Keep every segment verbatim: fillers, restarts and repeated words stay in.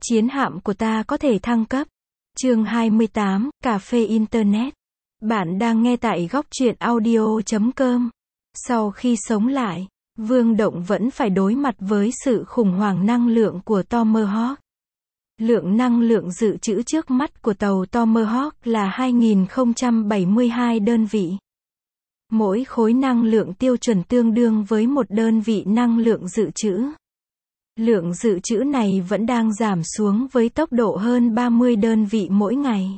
Chiến hạm của ta có thể thăng cấp. Chương hai mươi tám, Cà phê Internet. Bạn đang nghe tại góc truyện audio chấm com. Sau khi sống lại, Vương Động vẫn phải đối mặt với sự khủng hoảng năng lượng của Tomahawk. Lượng năng lượng dự trữ trước mắt của tàu Tomahawk là hai nghìn không trăm bảy mươi hai đơn vị. Mỗi khối năng lượng tiêu chuẩn tương đương với một đơn vị năng lượng dự trữ. Lượng dự trữ này vẫn đang giảm xuống với tốc độ hơn ba mươi đơn vị mỗi ngày.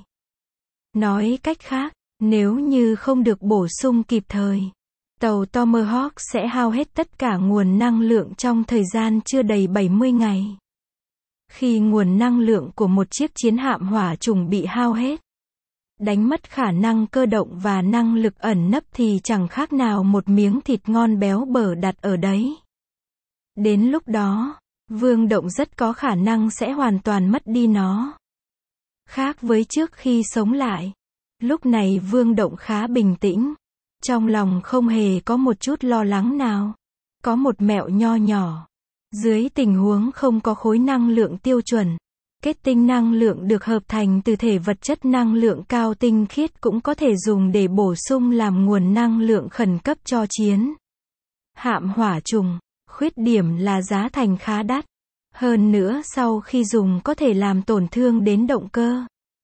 Nói cách khác, nếu như không được bổ sung kịp thời, tàu Tomahawk sẽ hao hết tất cả nguồn năng lượng trong thời gian chưa đầy bảy mươi ngày. Khi nguồn năng lượng của một chiếc chiến hạm hỏa trùng bị hao hết, đánh mất khả năng cơ động và năng lực ẩn nấp thì chẳng khác nào một miếng thịt ngon béo bở đặt ở đấy. Đến lúc đó, Vương Động rất có khả năng sẽ hoàn toàn mất đi nó. Khác với trước khi sống lại, lúc này Vương Động khá bình tĩnh, trong lòng không hề có một chút lo lắng nào. Có một mẹo nho nhỏ. Dưới tình huống không có khối năng lượng tiêu chuẩn, kết tinh năng lượng được hợp thành từ thể vật chất năng lượng cao tinh khiết cũng có thể dùng để bổ sung làm nguồn năng lượng khẩn cấp cho chiến hạm hỏa trùng. Khuyết điểm là giá thành khá đắt. Hơn nữa sau khi dùng có thể làm tổn thương đến động cơ.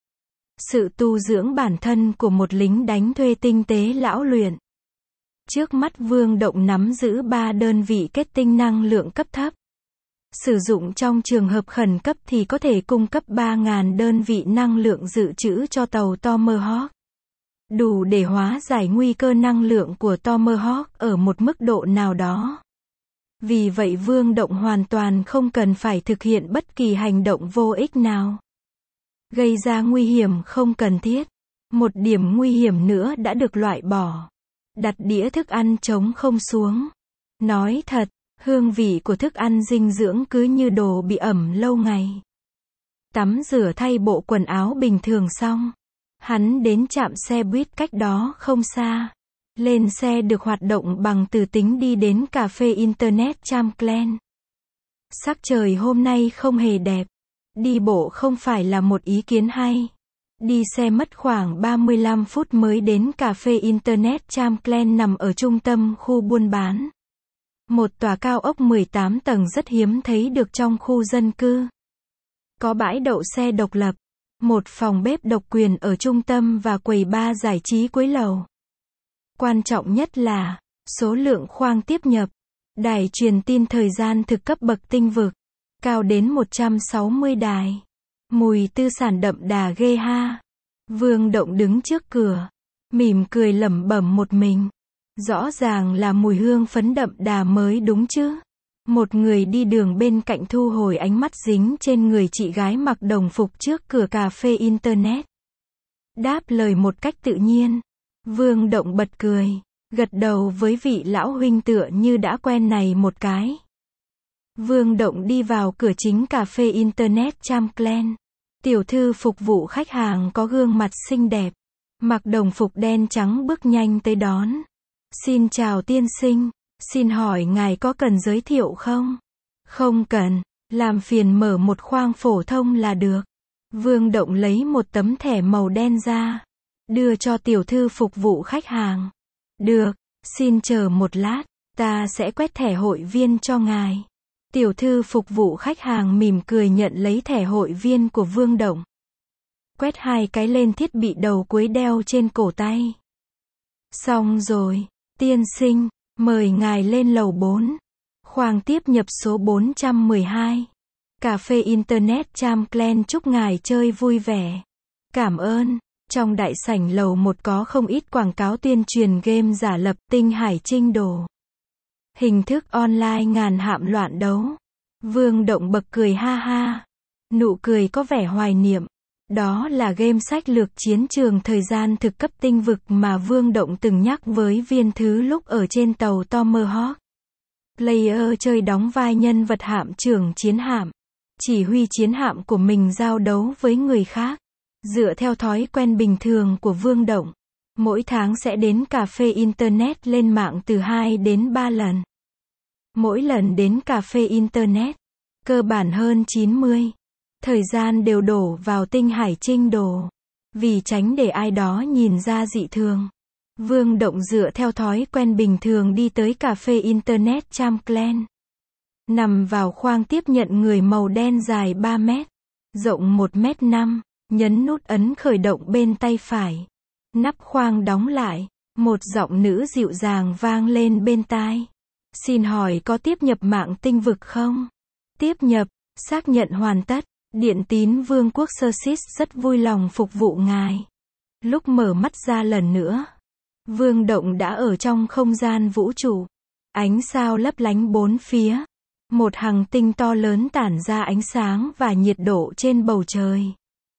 Sự tu dưỡng bản thân của một lính đánh thuê tinh tế lão luyện. Trước mắt Vương Động nắm giữ ba đơn vị kết tinh năng lượng cấp thấp. Sử dụng trong trường hợp khẩn cấp thì có thể cung cấp ba nghìn đơn vị năng lượng dự trữ cho tàu Tomahawk. Đủ để hóa giải nguy cơ năng lượng của Tomahawk ở một mức độ nào đó. Vì vậy Vương Động hoàn toàn không cần phải thực hiện bất kỳ hành động vô ích nào. Gây ra nguy hiểm không cần thiết. Một điểm nguy hiểm nữa đã được loại bỏ. Đặt đĩa thức ăn trống không xuống. Nói thật, hương vị của thức ăn dinh dưỡng cứ như đồ bị ẩm lâu ngày. Tắm rửa thay bộ quần áo bình thường xong, hắn đến trạm xe buýt cách đó không xa. Lên xe được hoạt động bằng từ tính đi đến cà phê Internet Champlain. Sắc trời hôm nay không hề đẹp. Đi bộ không phải là một ý kiến hay. Đi xe mất khoảng ba mươi lăm phút mới đến cà phê Internet Champlain nằm ở trung tâm khu buôn bán. Một tòa cao ốc mười tám tầng rất hiếm thấy được trong khu dân cư. Có bãi đậu xe độc lập, một phòng bếp độc quyền ở trung tâm và quầy bar giải trí cuối lầu. Quan trọng nhất là số lượng khoang tiếp nhập. Đài truyền tin thời gian thực cấp bậc tinh vực, cao đến một trăm sáu mươi đài. Mùi tư sản đậm đà ghê ha. Vương Động đứng trước cửa, mỉm cười lẩm bẩm một mình. Rõ ràng là mùi hương phấn đậm đà mới đúng chứ. Một người đi đường bên cạnh thu hồi ánh mắt dính trên người chị gái mặc đồng phục trước cửa cà phê Internet. Đáp lời một cách tự nhiên. Vương Động bật cười, gật đầu với vị lão huynh tựa như đã quen này một cái. Vương Động đi vào cửa chính cà phê Internet Champlain. Tiểu thư phục vụ khách hàng có gương mặt xinh đẹp, mặc đồng phục đen trắng bước nhanh tới đón. Xin chào tiên sinh, xin hỏi ngài có cần giới thiệu không? Không cần, làm phiền mở một khoang phổ thông là được. Vương Động lấy một tấm thẻ màu đen ra, đưa cho tiểu thư phục vụ khách hàng. Được, xin chờ một lát, ta sẽ quét thẻ hội viên cho ngài. Tiểu thư phục vụ khách hàng mỉm cười nhận lấy thẻ hội viên của Vương Động. Quét hai cái lên thiết bị đầu cuối đeo trên cổ tay. Xong rồi, tiên sinh, mời ngài lên lầu bốn. Khoang tiếp nhập số bốn trăm mười hai. Cà phê Internet Champlain chúc ngài chơi vui vẻ. Cảm ơn. Trong đại sảnh lầu một có không ít quảng cáo tuyên truyền game giả lập Tinh Hải Trinh Đồ. Hình thức online ngàn hạm loạn đấu. Vương Động bật cười ha ha. Nụ cười có vẻ hoài niệm. Đó là game sách lược chiến trường thời gian thực cấp tinh vực mà Vương Động từng nhắc với Viên Thứ lúc ở trên tàu Tomahawk. Player chơi đóng vai nhân vật hạm trưởng chiến hạm, chỉ huy chiến hạm của mình giao đấu với người khác. Dựa theo thói quen bình thường của Vương Động, mỗi tháng sẽ đến cà phê Internet lên mạng từ hai đến ba lần. Mỗi lần đến cà phê Internet, cơ bản hơn chín mươi Thời gian đều đổ vào Tinh Hải Trinh Đồ. Vì tránh để ai đó nhìn ra dị thường, Vương Động dựa theo thói quen bình thường đi tới cà phê Internet Champlain. Nằm vào khoang tiếp nhận người màu đen dài ba mét, rộng một mét năm, nhấn nút ấn khởi động bên tay phải. Nắp khoang đóng lại, một giọng nữ dịu dàng vang lên bên tai. Xin hỏi có tiếp nhập mạng tinh vực không? Tiếp nhập, xác nhận hoàn tất. Điện tín Vương quốc Xerxes rất vui lòng phục vụ ngài. Lúc mở mắt ra lần nữa, Vương Động đã ở trong không gian vũ trụ. Ánh sao lấp lánh bốn phía. Một hành tinh to lớn tản ra ánh sáng và nhiệt độ trên bầu trời.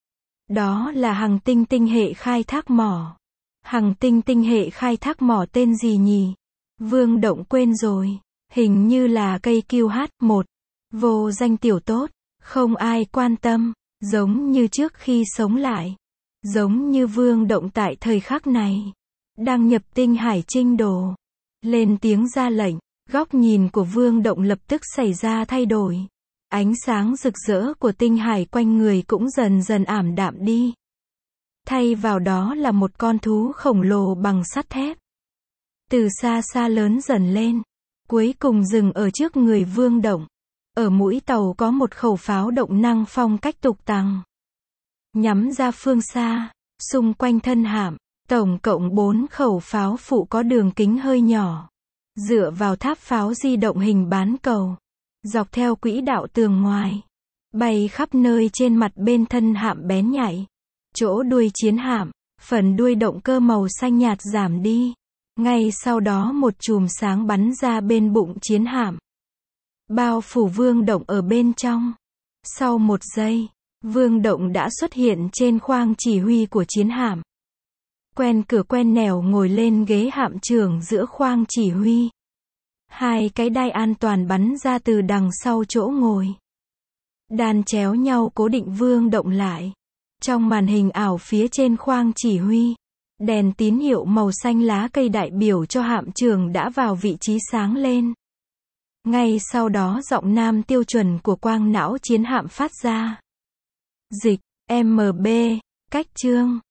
Đó là hành tinh tinh hệ khai thác mỏ. Hành tinh tinh hệ khai thác mỏ tên gì nhỉ? Vương Động quên rồi. Hình như là cây Q H một. Vô danh tiểu tốt. Không ai quan tâm. Giống như trước khi sống lại. Giống như Vương Động tại thời khắc này. Đăng nhập Tinh Hải Trinh Đồ. Lên tiếng ra lệnh. Góc nhìn của Vương Động lập tức xảy ra thay đổi. Ánh sáng rực rỡ của tinh hải quanh người cũng dần dần ảm đạm đi. Thay vào đó là một con thú khổng lồ bằng sắt thép. Từ xa xa lớn dần lên. Cuối cùng dừng ở trước người Vương Động. Ở mũi tàu có một khẩu pháo động năng phong cách tục tằng. Nhắm ra phương xa. Xung quanh thân hạm, tổng cộng bốn khẩu pháo phụ có đường kính hơi nhỏ. Dựa vào tháp pháo di động hình bán cầu. Dọc theo quỹ đạo tường ngoài. Bay khắp nơi trên mặt bên thân hạm bén nhạy. Chỗ đuôi chiến hạm, phần đuôi động cơ màu xanh nhạt giảm đi. Ngay sau đó một chùm sáng bắn ra bên bụng chiến hạm. Bao phủ Vương Động ở bên trong. Sau một giây, Vương Động đã xuất hiện trên khoang chỉ huy của chiến hạm. Quen cửa quen nẻo ngồi lên ghế hạm trưởng giữa khoang chỉ huy. Hai cái đai an toàn bắn ra từ đằng sau chỗ ngồi. Đan chéo nhau cố định Vương Động lại. Trong màn hình ảo phía trên khoang chỉ huy, đèn tín hiệu màu xanh lá cây đại biểu cho hạm trưởng đã vào vị trí sáng lên. Ngay sau đó giọng nam tiêu chuẩn của quang não chiến hạm phát ra. Dịch, em bê, cách chương.